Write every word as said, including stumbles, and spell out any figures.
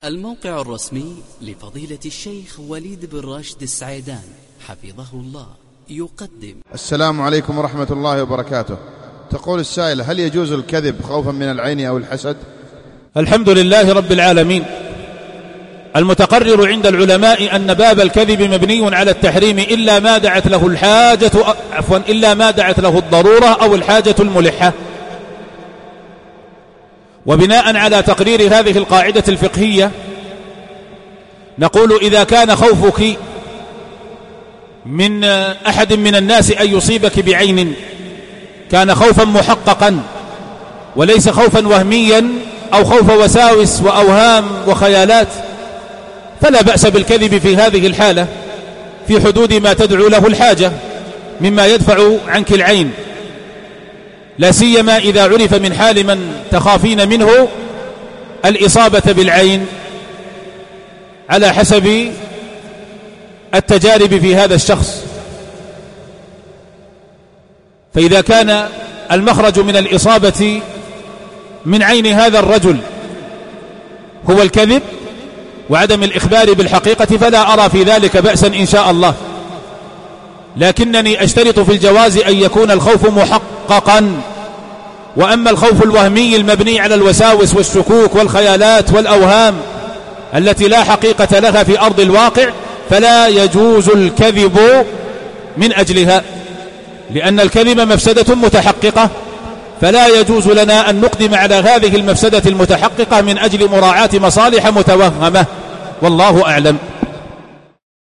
الموقع الرسمي لفضيلة الشيخ وليد بن راشد السعيدان حفظه الله يقدم. السلام عليكم ورحمة الله وبركاته. تقول السائلة: هل يجوز الكذب خوفا من العين أو الحسد؟ الحمد لله رب العالمين. المتقرر عند العلماء أن باب الكذب مبني على التحريم إلا ما دعت له الحاجة عفوا إلا ما دعت له الضرورة أو الحاجة الملحة. وبناء على تقرير هذه القاعدة الفقهية نقول: إذا كان خوفك من أحد من الناس أن يصيبك بعين كان خوفا محققا وليس خوفا وهميا أو خوف وساوس وأوهام وخيالات، فلا بأس بالكذب في هذه الحالة في حدود ما تدعو له الحاجة مما يدفع عنك العين، لا سيما إذا عرف من حال من تخافين منه الإصابة بالعين على حسب التجارب في هذا الشخص. فإذا كان المخرج من الإصابة من عين هذا الرجل هو الكذب وعدم الإخبار بالحقيقة فلا أرى في ذلك بأسا إن شاء الله، لكنني أشترط في الجواز أن يكون الخوف محققا. وأما الخوف الوهمي المبني على الوساوس والشكوك والخيالات والأوهام التي لا حقيقة لها في أرض الواقع فلا يجوز الكذب من أجلها، لأن الكذب مفسدة متحققة، فلا يجوز لنا أن نقدم على هذه المفسدة المتحققة من أجل مراعاة مصالح متوهمة، والله أعلم.